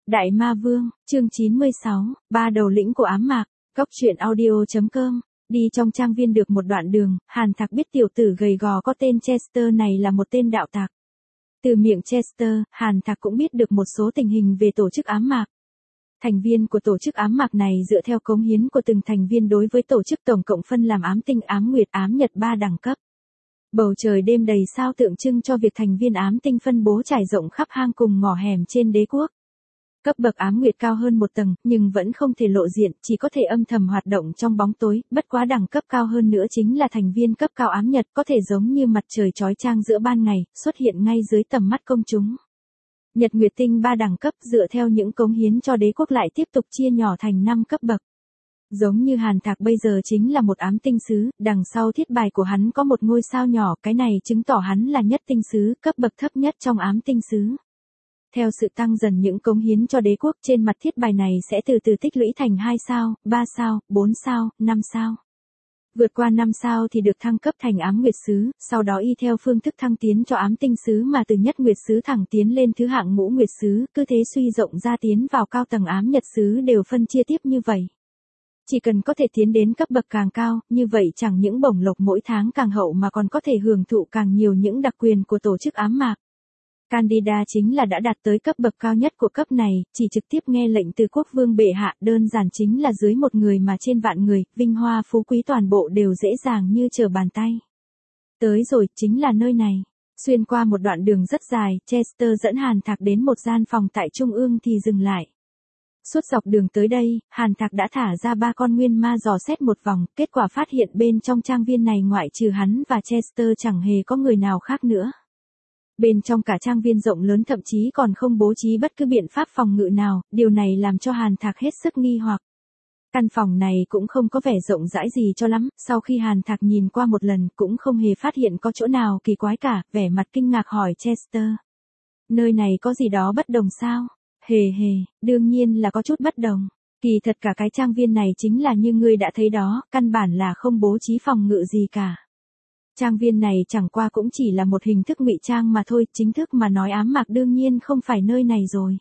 Đại Ma Vương, chương 96, ba đầu lĩnh của ám mạc, Cóc truyện audio.com. Đi trong trang viên được một đoạn đường, Hàn Thạc biết tiểu tử gầy gò có tên Chester này là một tên đạo tặc. Từ miệng Chester, Hàn Thạc cũng biết được một số tình hình về tổ chức ám mạc. Thành viên của tổ chức ám mạc này dựa theo cống hiến của từng thành viên đối với tổ chức tổng cộng phân làm ám tinh, ám nguyệt, ám nhật 3 đẳng cấp. Bầu trời đêm đầy sao tượng trưng cho việc thành viên ám tinh phân bố trải rộng khắp hang cùng ngõ hẻm trên đế quốc. Cấp bậc ám nguyệt cao hơn một tầng, nhưng vẫn không thể lộ diện, chỉ có thể âm thầm hoạt động trong bóng tối, bất quá đẳng cấp cao hơn nữa chính là thành viên cấp cao ám nhật, có thể giống như mặt trời chói chang giữa ban ngày, xuất hiện ngay dưới tầm mắt công chúng. Nhật nguyệt tinh 3 đẳng cấp dựa theo những cống hiến cho đế quốc lại tiếp tục chia nhỏ thành 5 cấp bậc. Giống như Hàn Thạc bây giờ chính là một ám tinh sứ, đằng sau thiết bài của hắn có một ngôi sao nhỏ, cái này chứng tỏ hắn là nhất tinh sứ, cấp bậc thấp nhất trong ám tinh sứ. Theo sự tăng dần những cống hiến cho đế quốc, trên mặt thiết bài này sẽ từ từ tích lũy thành 2 sao, 3 sao, 4 sao, 5 sao. Vượt qua 5 sao thì được thăng cấp thành ám nguyệt sứ, sau đó y theo phương thức thăng tiến cho ám tinh sứ mà từ nhất nguyệt sứ thẳng tiến lên thứ hạng ngũ nguyệt sứ, cứ thế suy rộng ra tiến vào cao tầng ám nhật sứ đều phân chia tiếp như vậy. Chỉ cần có thể tiến đến cấp bậc càng cao, như vậy chẳng những bổng lộc mỗi tháng càng hậu mà còn có thể hưởng thụ càng nhiều những đặc quyền của tổ chức ám mạc. Candida chính là đã đạt tới cấp bậc cao nhất của cấp này, chỉ trực tiếp nghe lệnh từ quốc vương bệ hạ, đơn giản chính là dưới một người mà trên vạn người, vinh hoa phú quý toàn bộ đều dễ dàng như trở bàn tay. Tới rồi, chính là nơi này. Xuyên qua một đoạn đường rất dài, Chester dẫn Hàn Thạc đến một gian phòng tại trung ương thì dừng lại. Suốt dọc đường tới đây, Hàn Thạc đã thả ra 3 con nguyên ma dò xét một vòng, kết quả phát hiện bên trong trang viên này ngoại trừ hắn và Chester chẳng hề có người nào khác nữa. Bên trong cả trang viên rộng lớn thậm chí còn không bố trí bất cứ biện pháp phòng ngự nào, điều này làm cho Hàn Thạc hết sức nghi hoặc. Căn phòng này cũng không có vẻ rộng rãi gì cho lắm, sau khi Hàn Thạc nhìn qua một lần cũng không hề phát hiện có chỗ nào kỳ quái cả, vẻ mặt kinh ngạc hỏi Chester. Nơi này có gì đó bất đồng sao? Hề hề, đương nhiên là có chút bất đồng. Kỳ thật cả cái trang viên này chính là như ngươi đã thấy đó, căn bản là không bố trí phòng ngự gì cả. Trang viên này chẳng qua cũng chỉ là một hình thức ngụy trang mà thôi, chính thức mà nói ám mạc đương nhiên không phải nơi này rồi.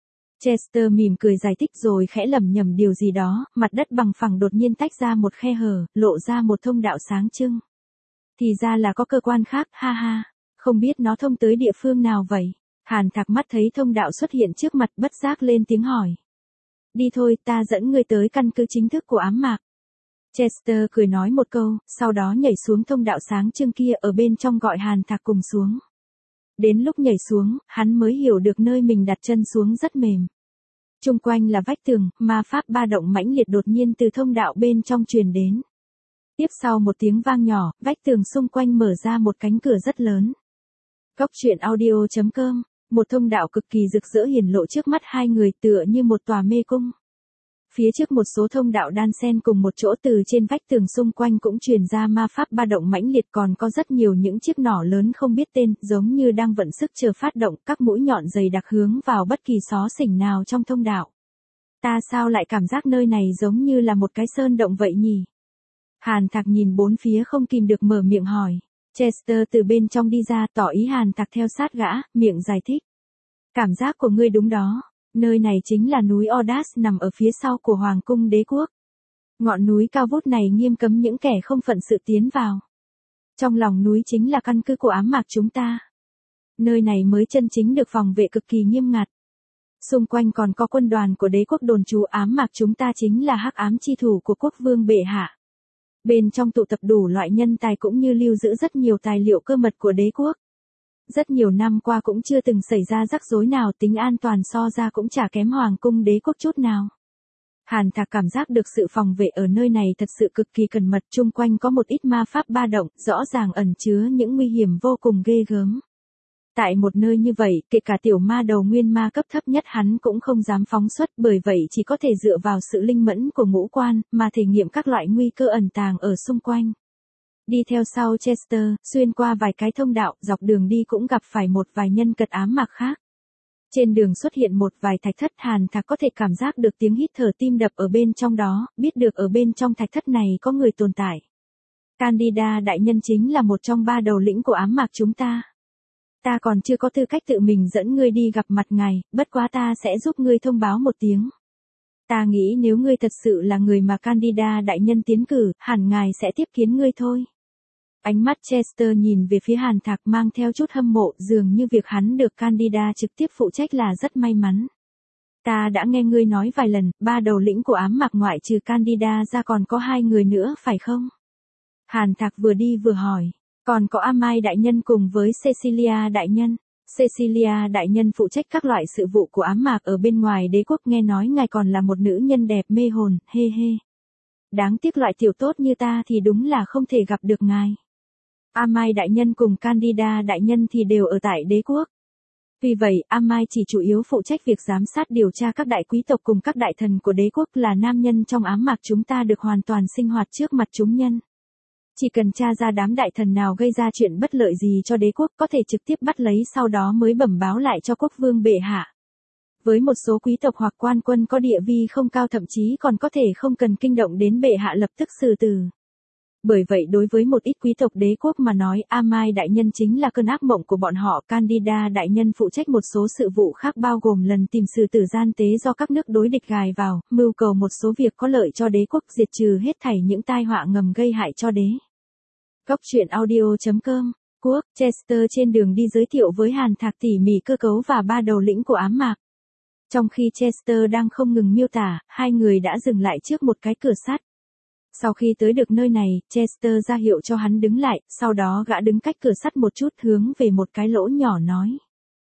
Chester mỉm cười giải thích rồi khẽ lẩm nhẩm điều gì đó, mặt đất bằng phẳng đột nhiên tách ra một khe hở, lộ ra một thông đạo sáng trưng. Thì ra là có cơ quan khác, ha ha, không biết nó thông tới địa phương nào vậy? Hàn Thạc mắt thấy thông đạo xuất hiện trước mặt bất giác lên tiếng hỏi. Đi thôi, ta dẫn ngươi tới căn cứ chính thức của ám mạc. Chester cười nói một câu, sau đó nhảy xuống thông đạo sáng trưng kia ở bên trong gọi Hàn Thạc cùng xuống. Đến lúc nhảy xuống, hắn mới hiểu được nơi mình đặt chân xuống rất mềm. Chung quanh là vách tường, ma pháp ba động mãnh liệt đột nhiên từ thông đạo bên trong truyền đến. Tiếp sau một tiếng vang nhỏ, vách tường xung quanh mở ra một cánh cửa rất lớn. Cóc truyện audio.com, một thông đạo cực kỳ rực rỡ hiển lộ trước mắt hai người tựa như một tòa mê cung. Phía trước một số thông đạo đan xen cùng một chỗ, từ trên vách tường xung quanh cũng truyền ra ma pháp ba động mãnh liệt, còn có rất nhiều những chiếc nỏ lớn không biết tên, giống như đang vận sức chờ phát động, các mũi nhọn dày đặc hướng vào bất kỳ xó xỉnh nào trong thông đạo. Ta sao lại cảm giác nơi này giống như là một cái sơn động vậy nhỉ? Hàn Thạc nhìn bốn phía không kìm được mở miệng hỏi. Chester từ bên trong đi ra tỏ ý Hàn Thạc theo sát gã, miệng giải thích. Cảm giác của ngươi đúng đó. Nơi này chính là núi Ordas nằm ở phía sau của Hoàng cung đế quốc. Ngọn núi cao vút này nghiêm cấm những kẻ không phận sự tiến vào. Trong lòng núi chính là căn cứ của ám mạc chúng ta. Nơi này mới chân chính được phòng vệ cực kỳ nghiêm ngặt. Xung quanh còn có quân đoàn của đế quốc đồn trú, ám mạc chúng ta chính là hắc ám chi thủ của quốc vương bệ hạ. Bên trong tụ tập đủ loại nhân tài cũng như lưu giữ rất nhiều tài liệu cơ mật của đế quốc. Rất nhiều năm qua cũng chưa từng xảy ra rắc rối nào, tính an toàn so ra cũng chả kém Hoàng cung đế quốc chút nào. Hàn Thạc cảm giác được sự phòng vệ ở nơi này thật sự cực kỳ cẩn mật, chung quanh có một ít ma pháp ba động, rõ ràng ẩn chứa những nguy hiểm vô cùng ghê gớm. Tại một nơi như vậy, kể cả tiểu ma đầu nguyên ma cấp thấp nhất hắn cũng không dám phóng xuất, bởi vậy chỉ có thể dựa vào sự linh mẫn của ngũ quan, mà thể nghiệm các loại nguy cơ ẩn tàng ở xung quanh. Đi theo sau Chester, xuyên qua vài cái thông đạo, dọc đường đi cũng gặp phải một vài nhân vật ám mạc khác. Trên đường xuất hiện một vài thạch thất, Hàn Thạc có thể cảm giác được tiếng hít thở tim đập ở bên trong đó, biết được ở bên trong thạch thất này có người tồn tại. Candida đại nhân chính là một trong 3 đầu lĩnh của ám mạc chúng ta. Ta còn chưa có tư cách tự mình dẫn ngươi đi gặp mặt ngài, bất quá ta sẽ giúp ngươi thông báo một tiếng. Ta nghĩ nếu ngươi thật sự là người mà Candida đại nhân tiến cử, hẳn ngài sẽ tiếp kiến ngươi thôi. Ánh mắt Chester nhìn về phía Hàn Thạc mang theo chút hâm mộ, dường như việc hắn được Candida trực tiếp phụ trách là rất may mắn. Ta đã nghe ngươi nói vài lần, 3 đầu lĩnh của ám mạc ngoại trừ Candida ra còn có 2 người nữa phải không? Hàn Thạc vừa đi vừa hỏi, còn có Amai đại nhân cùng với Cecilia đại nhân. Cecilia đại nhân phụ trách các loại sự vụ của ám mạc ở bên ngoài đế quốc, nghe nói ngài còn là một nữ nhân đẹp mê hồn, hê hê. Đáng tiếc loại tiểu tốt như ta thì đúng là không thể gặp được ngài. Amai đại nhân cùng Candida đại nhân thì đều ở tại đế quốc. Vì vậy, Amai chỉ chủ yếu phụ trách việc giám sát điều tra các đại quý tộc cùng các đại thần của đế quốc, là nam nhân trong ám mạc chúng ta được hoàn toàn sinh hoạt trước mặt chúng nhân. Chỉ cần tra ra đám đại thần nào gây ra chuyện bất lợi gì cho đế quốc có thể trực tiếp bắt lấy, sau đó mới bẩm báo lại cho quốc vương bệ hạ. Với một số quý tộc hoặc quan quân có địa vị không cao, thậm chí còn có thể không cần kinh động đến bệ hạ lập tức xử tử. Bởi vậy đối với một ít quý tộc đế quốc mà nói, Amai đại nhân chính là cơn ác mộng của bọn họ. Candida đại nhân phụ trách một số sự vụ khác, bao gồm lần tìm xử tử gian tế do các nước đối địch gài vào, mưu cầu một số việc có lợi cho đế quốc, diệt trừ hết thảy những tai họa ngầm gây hại cho đế. Góc truyện audio.com. Quốc, Chester trên đường đi giới thiệu với Hàn Thạc tỉ mỉ cơ cấu và 3 đầu lĩnh của ám mạc. Trong khi Chester đang không ngừng miêu tả, 2 người đã dừng lại trước một cái cửa sắt. Sau khi tới được nơi này, Chester ra hiệu cho hắn đứng lại, sau đó gã đứng cách cửa sắt một chút hướng về một cái lỗ nhỏ nói.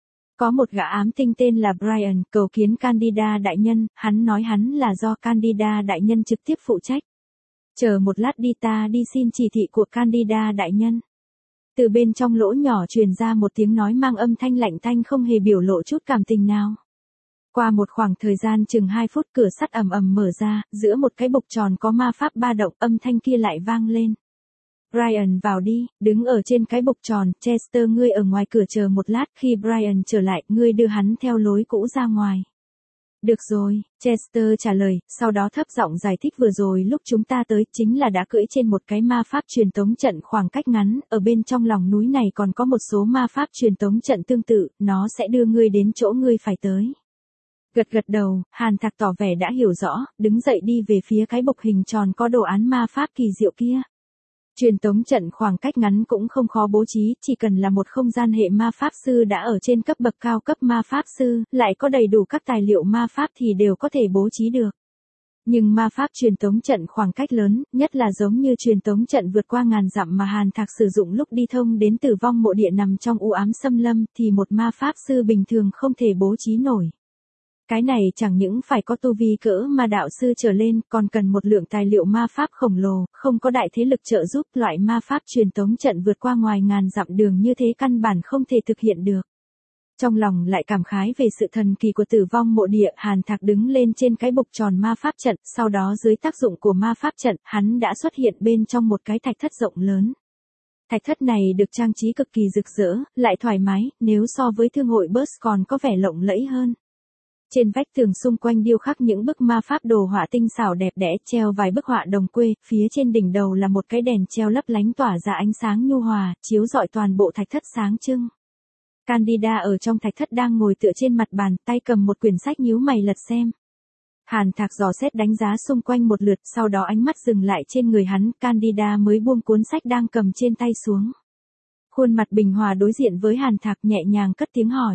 Có một gã ám tinh tên là Brian, cầu kiến Candida đại nhân, hắn nói hắn là do Candida đại nhân trực tiếp phụ trách. Chờ một lát đi, ta đi xin chỉ thị của Candida đại nhân. Từ bên trong lỗ nhỏ truyền ra một tiếng nói mang âm thanh lạnh tanh, không hề biểu lộ chút cảm tình nào. Qua một khoảng thời gian chừng 2 phút, cửa sắt ầm ầm mở ra, giữa một cái bục tròn có ma pháp ba động, âm thanh kia lại vang lên. Brian vào đi, đứng ở trên cái bục tròn, Chester ngươi ở ngoài cửa chờ một lát, khi Brian trở lại, ngươi đưa hắn theo lối cũ ra ngoài. Được rồi, Chester trả lời, sau đó thấp giọng giải thích vừa rồi lúc chúng ta tới chính là đã cưỡi trên một cái ma pháp truyền tống trận khoảng cách ngắn, ở bên trong lòng núi này còn có một số ma pháp truyền tống trận tương tự, nó sẽ đưa ngươi đến chỗ ngươi phải tới. Gật gật đầu, Hàn Thạc tỏ vẻ đã hiểu rõ, đứng dậy đi về phía cái bục hình tròn có đồ án ma pháp kỳ diệu kia. Truyền tống trận khoảng cách ngắn cũng không khó bố trí, chỉ cần là một không gian hệ ma pháp sư đã ở trên cấp bậc cao cấp ma pháp sư, lại có đầy đủ các tài liệu ma pháp thì đều có thể bố trí được. Nhưng ma pháp truyền tống trận khoảng cách lớn, nhất là giống như truyền tống trận vượt qua ngàn dặm mà Hàn Thạc sử dụng lúc đi thông đến Tử Vong Mộ Địa nằm trong u ám xâm lâm, thì một ma pháp sư bình thường không thể bố trí nổi. Cái này chẳng những phải có tu vi cỡ ma đạo sư trở lên, còn cần một lượng tài liệu ma pháp khổng lồ, không có đại thế lực trợ giúp, loại ma pháp truyền tống trận vượt qua ngoài ngàn dặm đường như thế căn bản không thể thực hiện được. Trong lòng lại cảm khái về sự thần kỳ của Tử Vong Mộ Địa, Hàn Thạc đứng lên trên cái bục tròn ma pháp trận, sau đó dưới tác dụng của ma pháp trận, hắn đã xuất hiện bên trong một cái thạch thất rộng lớn. Thạch thất này được trang trí cực kỳ rực rỡ, lại thoải mái, nếu so với thương hội Burst còn có vẻ lộng lẫy hơn. Trên vách tường xung quanh điêu khắc những bức ma pháp đồ họa tinh xảo đẹp đẽ, treo vài bức họa đồng quê, phía trên đỉnh đầu là một cái đèn treo lấp lánh tỏa ra ánh sáng nhu hòa, chiếu rọi toàn bộ thạch thất sáng trưng. Candida ở trong thạch thất đang ngồi tựa trên mặt bàn, tay cầm một quyển sách nhíu mày lật xem. Hàn Thạc dò xét đánh giá xung quanh một lượt, sau đó ánh mắt dừng lại trên người hắn, Candida mới buông cuốn sách đang cầm trên tay xuống. Khuôn mặt bình hòa đối diện với Hàn Thạc, nhẹ nhàng cất tiếng hỏi.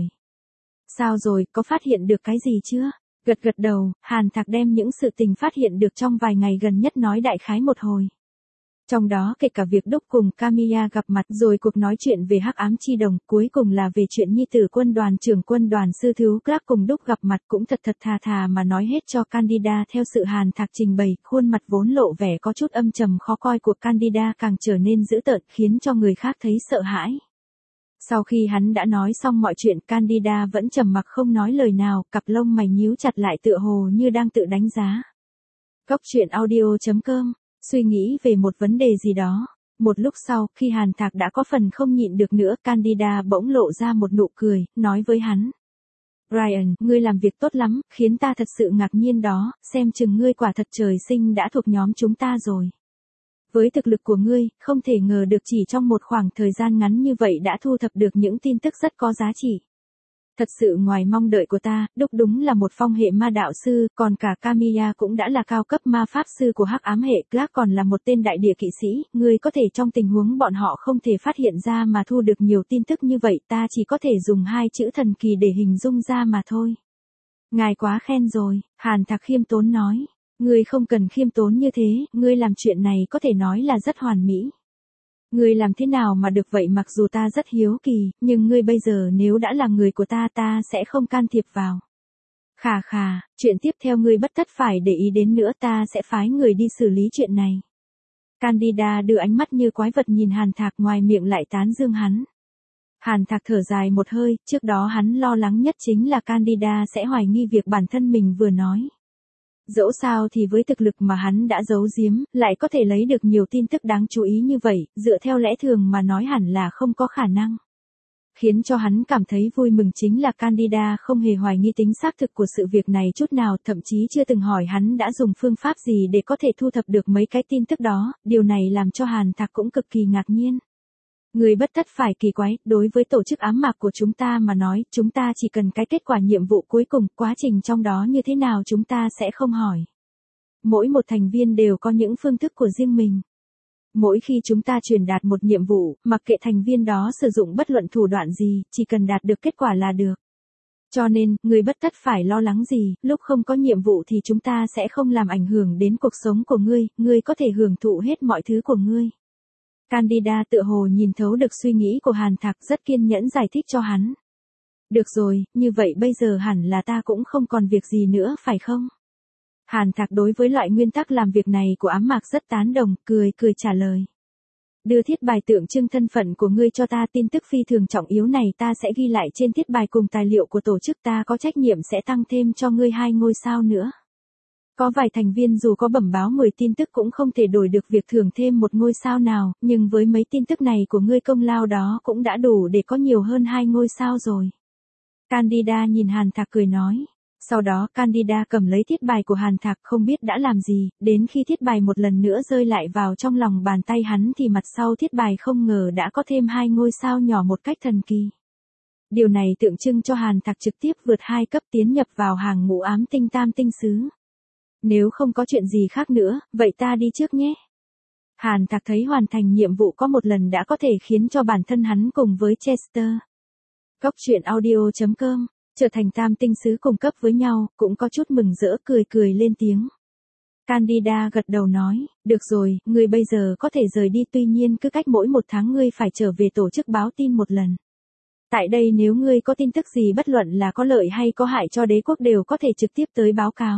Sao rồi, có phát hiện được cái gì chưa? Gật gật đầu, Hàn Thạc đem những sự tình phát hiện được trong vài ngày gần nhất nói đại khái một hồi. Trong đó kể cả việc Đúc cùng Camilla gặp mặt, rồi cuộc nói chuyện về Hắc Ám Chi Đồng, cuối cùng là về chuyện nhi tử quân đoàn trưởng quân đoàn sư thiếu Clark cùng Đúc gặp mặt, cũng thật thật thà thà mà nói hết cho Candida. Theo sự Hàn Thạc trình bày, khuôn mặt vốn lộ vẻ có chút âm trầm khó coi của Candida càng trở nên dữ tợn, khiến cho người khác thấy sợ hãi. Sau khi hắn đã nói xong mọi chuyện, Candida vẫn trầm mặc không nói lời nào, cặp lông mày nhíu chặt lại tựa hồ như đang tự đánh giá. Góc truyện audio.com, suy nghĩ về một vấn đề gì đó. Một lúc sau, khi Hàn Thạc đã có phần không nhịn được nữa, Candida bỗng lộ ra một nụ cười, nói với hắn. Brian, ngươi làm việc tốt lắm, khiến ta thật sự ngạc nhiên đó, xem chừng ngươi quả thật trời sinh đã thuộc nhóm chúng ta rồi. Với thực lực của ngươi, không thể ngờ được chỉ trong một khoảng thời gian ngắn như vậy đã thu thập được những tin tức rất có giá trị. Thật sự ngoài mong đợi của ta, đúc đúng là một phong hệ ma đạo sư, còn cả Kamiya cũng đã là cao cấp ma pháp sư của hắc ám hệ, Clark còn là một tên đại địa kỵ sĩ, ngươi có thể trong tình huống bọn họ không thể phát hiện ra mà thu được nhiều tin tức như vậy, ta chỉ có thể dùng hai chữ thần kỳ để hình dung ra mà thôi. Ngài quá khen rồi, Hàn Thạc khiêm tốn nói. Ngươi không cần khiêm tốn như thế, ngươi làm chuyện này có thể nói là rất hoàn mỹ. Ngươi làm thế nào mà được vậy mặc dù ta rất hiếu kỳ, nhưng ngươi bây giờ nếu đã là người của ta sẽ không can thiệp vào. Khà khà, chuyện tiếp theo ngươi bất tất phải để ý đến nữa, ta sẽ phái người đi xử lý chuyện này. Candida đưa ánh mắt như quái vật nhìn Hàn Thạc, ngoài miệng lại tán dương hắn. Hàn Thạc thở dài một hơi, trước đó hắn lo lắng nhất chính là Candida sẽ hoài nghi việc bản thân mình vừa nói. Dẫu sao thì với thực lực mà hắn đã giấu giếm, lại có thể lấy được nhiều tin tức đáng chú ý như vậy, dựa theo lẽ thường mà nói hẳn là không có khả năng. Khiến cho hắn cảm thấy vui mừng chính là Candida không hề hoài nghi tính xác thực của sự việc này chút nào, thậm chí chưa từng hỏi hắn đã dùng phương pháp gì để có thể thu thập được mấy cái tin tức đó, điều này làm cho Hàn Thạc cũng cực kỳ ngạc nhiên. Người bất tất phải kỳ quái, đối với tổ chức ám mạc của chúng ta mà nói, chúng ta chỉ cần cái kết quả nhiệm vụ cuối cùng, quá trình trong đó như thế nào chúng ta sẽ không hỏi. Mỗi một thành viên đều có những phương thức của riêng mình. Mỗi khi chúng ta truyền đạt một nhiệm vụ, mặc kệ thành viên đó sử dụng bất luận thủ đoạn gì, chỉ cần đạt được kết quả là được. Cho nên, người bất tất phải lo lắng gì, lúc không có nhiệm vụ thì chúng ta sẽ không làm ảnh hưởng đến cuộc sống của ngươi có thể hưởng thụ hết mọi thứ của ngươi. Candida tựa hồ nhìn thấu được suy nghĩ của Hàn Thạc, rất kiên nhẫn giải thích cho hắn. Được rồi, như vậy bây giờ hẳn là ta cũng không còn việc gì nữa phải không? Hàn Thạc đối với loại nguyên tắc làm việc này của ám mạc rất tán đồng, cười trả lời. Đưa thiết bài tượng trưng thân phận của ngươi cho ta, tin tức phi thường trọng yếu này ta sẽ ghi lại trên thiết bài cùng tài liệu của tổ chức, ta có trách nhiệm sẽ tăng thêm cho ngươi 2 ngôi sao nữa. Có vài thành viên dù có bẩm báo 10 tin tức cũng không thể đổi được việc thưởng thêm 1 ngôi sao nào, nhưng với mấy tin tức này của ngươi công lao đó cũng đã đủ để có nhiều hơn 2 ngôi sao rồi. Candida nhìn Hàn Thạc cười nói. Sau đó Candida cầm lấy thiết bài của Hàn Thạc không biết đã làm gì, đến khi thiết bài một lần nữa rơi lại vào trong lòng bàn tay hắn thì mặt sau thiết bài không ngờ đã có thêm 2 ngôi sao nhỏ một cách thần kỳ. Điều này tượng trưng cho Hàn Thạc trực tiếp vượt 2 cấp tiến nhập vào hàng ngũ ám tinh tam tinh sứ. Nếu không có chuyện gì khác nữa, vậy ta đi trước nhé. Hàn Thạc thấy hoàn thành nhiệm vụ có một lần đã có thể khiến cho bản thân hắn cùng với Chester. Cốc truyện audio.com, trở thành tam tinh sứ cùng cấp với nhau, cũng có chút mừng rỡ, cười lên tiếng. Candida gật đầu nói, được rồi, ngươi bây giờ có thể rời đi, tuy nhiên cứ cách mỗi 1 tháng ngươi phải trở về tổ chức báo tin một lần. Tại đây nếu ngươi có tin tức gì bất luận là có lợi hay có hại cho đế quốc đều có thể trực tiếp tới báo cáo.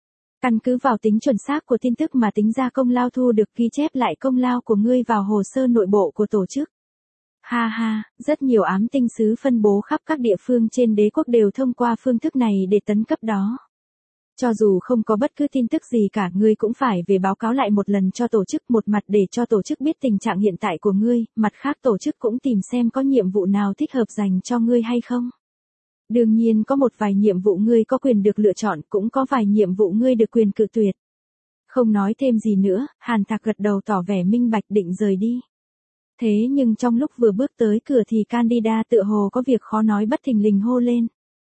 Căn cứ vào tính chuẩn xác của tin tức mà tính ra công lao thu được, ghi chép lại công lao của ngươi vào hồ sơ nội bộ của tổ chức. Ha ha, rất nhiều ám tinh sứ phân bố khắp các địa phương trên đế quốc đều thông qua phương thức này để tấn cấp đó. Cho dù không có bất cứ tin tức gì cả, ngươi cũng phải về báo cáo lại một lần cho tổ chức, một mặt để cho tổ chức biết tình trạng hiện tại của ngươi, mặt khác tổ chức cũng tìm xem có nhiệm vụ nào thích hợp dành cho ngươi hay không. Đương nhiên có một vài nhiệm vụ ngươi có quyền được lựa chọn, cũng có vài nhiệm vụ ngươi được quyền cự tuyệt. Không nói thêm gì nữa, Hàn Thạc gật đầu tỏ vẻ minh bạch định rời đi. Thế nhưng trong lúc vừa bước tới cửa thì Candida tựa hồ có việc khó nói bất thình lình hô lên.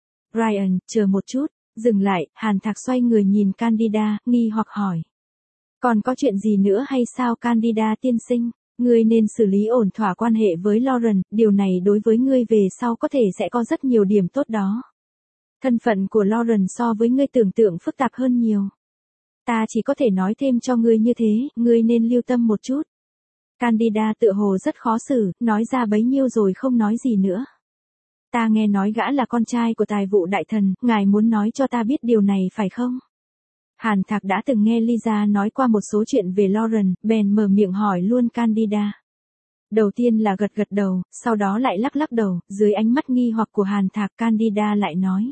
Ryan, chờ một chút, dừng lại, Hàn Thạc xoay người nhìn Candida, nghi hoặc hỏi. Còn có chuyện gì nữa hay sao Candida tiên sinh? Ngươi nên xử lý ổn thỏa quan hệ với Lauren, điều này đối với ngươi về sau có thể sẽ có rất nhiều điểm tốt đó. Thân phận của Lauren so với ngươi tưởng tượng phức tạp hơn nhiều. Ta chỉ có thể nói thêm cho ngươi như thế, ngươi nên lưu tâm một chút. Candida tựa hồ rất khó xử, nói ra bấy nhiêu rồi không nói gì nữa. Ta nghe nói gã là con trai của tài vụ đại thần, ngài muốn nói cho ta biết điều này phải không? Hàn Thạc đã từng nghe Lisa nói qua một số chuyện về Lauren, bèn mở miệng hỏi luôn Candida. Đầu tiên là gật đầu, sau đó lại lắc đầu, dưới ánh mắt nghi hoặc của Hàn Thạc Candida lại nói.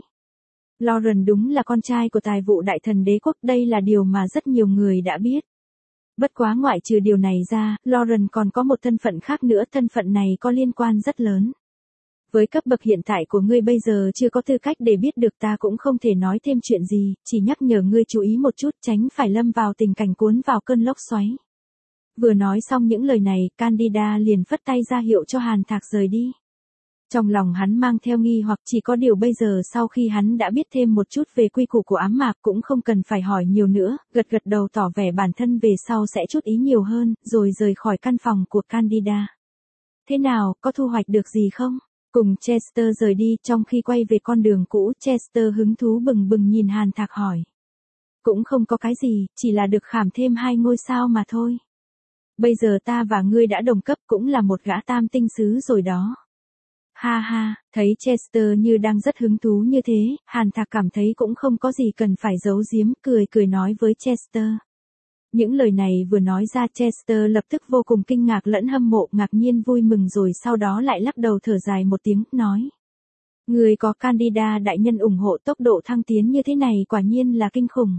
Lauren đúng là con trai của tài vụ đại thần đế quốc, đây là điều mà rất nhiều người đã biết. Bất quá ngoại trừ điều này ra, Lauren còn có một thân phận khác nữa, thân phận này có liên quan rất lớn. Với cấp bậc hiện tại của ngươi bây giờ chưa có tư cách để biết được, ta cũng không thể nói thêm chuyện gì, chỉ nhắc nhở ngươi chú ý một chút, tránh phải lâm vào tình cảnh cuốn vào cơn lốc xoáy. Vừa nói xong những lời này, Candida liền phất tay ra hiệu cho Hàn Thạc rời đi. Trong lòng hắn mang theo nghi hoặc, chỉ có điều bây giờ sau khi hắn đã biết thêm một chút về quy củ của ám mạc cũng không cần phải hỏi nhiều nữa, gật gật đầu tỏ vẻ bản thân về sau sẽ chút ý nhiều hơn, rồi rời khỏi căn phòng của Candida. Thế nào, có thu hoạch được gì không? Cùng Chester rời đi, trong khi quay về con đường cũ, Chester hứng thú bừng bừng nhìn Hàn Thạc hỏi. Cũng không có cái gì, chỉ là được khảm thêm 2 ngôi sao mà thôi. Bây giờ ta và ngươi đã đồng cấp, cũng là một gã tam tinh sứ rồi đó. Ha ha, thấy Chester như đang rất hứng thú như thế, Hàn Thạc cảm thấy cũng không có gì cần phải giấu giếm, cười cười nói với Chester. Những lời này vừa nói ra, Chester lập tức vô cùng kinh ngạc lẫn hâm mộ, ngạc nhiên vui mừng rồi sau đó lại lắc đầu thở dài một tiếng, nói. Người có Candida đại nhân ủng hộ, tốc độ thăng tiến như thế này quả nhiên là kinh khủng.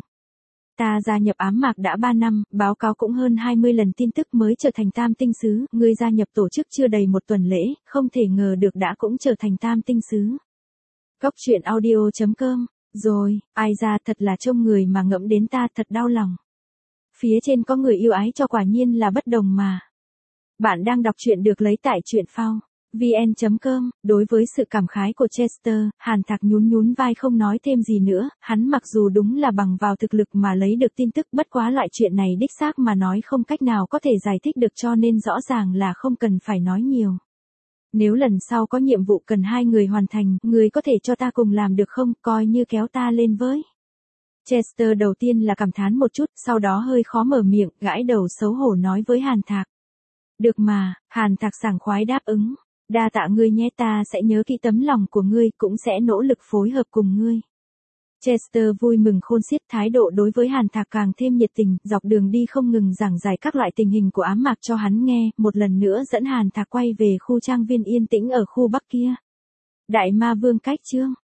Ta gia nhập ám mạc đã 3 năm, báo cáo cũng hơn 20 lần tin tức mới trở thành tam tinh sứ, ngươi gia nhập tổ chức chưa đầy 1 tuần lễ, không thể ngờ được đã cũng trở thành tam tinh sứ. Góc truyện audio.com, rồi, ai ra thật là trông người mà ngẫm đến ta thật đau lòng. Phía trên có người yêu ái cho quả nhiên là bất đồng mà. Bạn đang đọc truyện được lấy tại truyện phao vn.com, đối với sự cảm khái của Chester, Hàn Thạc nhún vai không nói thêm gì nữa, hắn mặc dù đúng là bằng vào thực lực mà lấy được tin tức, bất quá loại chuyện này đích xác mà nói không cách nào có thể giải thích được cho nên rõ ràng là không cần phải nói nhiều. Nếu lần sau có nhiệm vụ cần 2 người hoàn thành, người có thể cho ta cùng làm được không, coi như kéo ta lên với. Chester đầu tiên là cảm thán một chút, sau đó hơi khó mở miệng, gãi đầu xấu hổ nói với Hàn Thạc. Được mà, Hàn Thạc sảng khoái đáp ứng. Đa tạ ngươi nhé, ta sẽ nhớ kỹ tấm lòng của ngươi, cũng sẽ nỗ lực phối hợp cùng ngươi. Chester vui mừng khôn xiết, thái độ đối với Hàn Thạc càng thêm nhiệt tình, dọc đường đi không ngừng giảng giải các loại tình hình của ám mạc cho hắn nghe, một lần nữa dẫn Hàn Thạc quay về khu trang viên yên tĩnh ở khu Bắc kia. Đại Ma Vương cách chương